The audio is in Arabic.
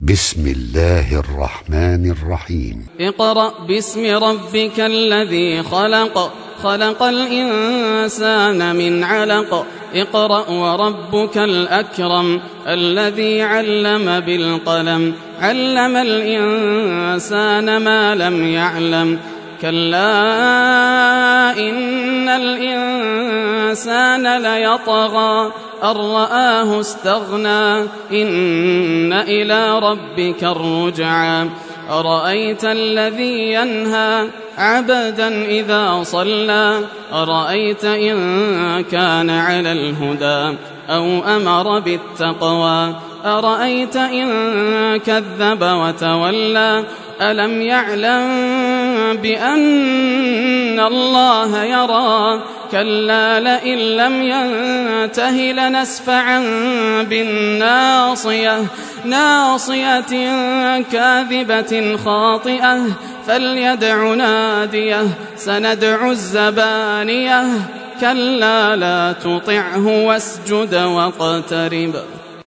بسم الله الرحمن الرحيم. اقرأ باسم ربك الذي خلق، خلق الإنسان من علق. اقرأ وربك الأكرم الذي علم بالقلم، علم الإنسان ما لم يعلم. كلا إن الإنسان ليطغى أن رآه استغنى، إن إلى ربك الرجعى. أرأيت الذي ينهى عبدا إذا صلى، أرأيت إن كان على الهدى أو أمر بالتقوى، أرأيت إن كذب وتولى. ألم يعلم بأن الله يرى، كلا لئن لم ينته لنسفعا بالناصية، ناصية كاذبة خاطئة، فليدع ناديه سندع الزبانية. كلا لا تطعه واسجد واقترب.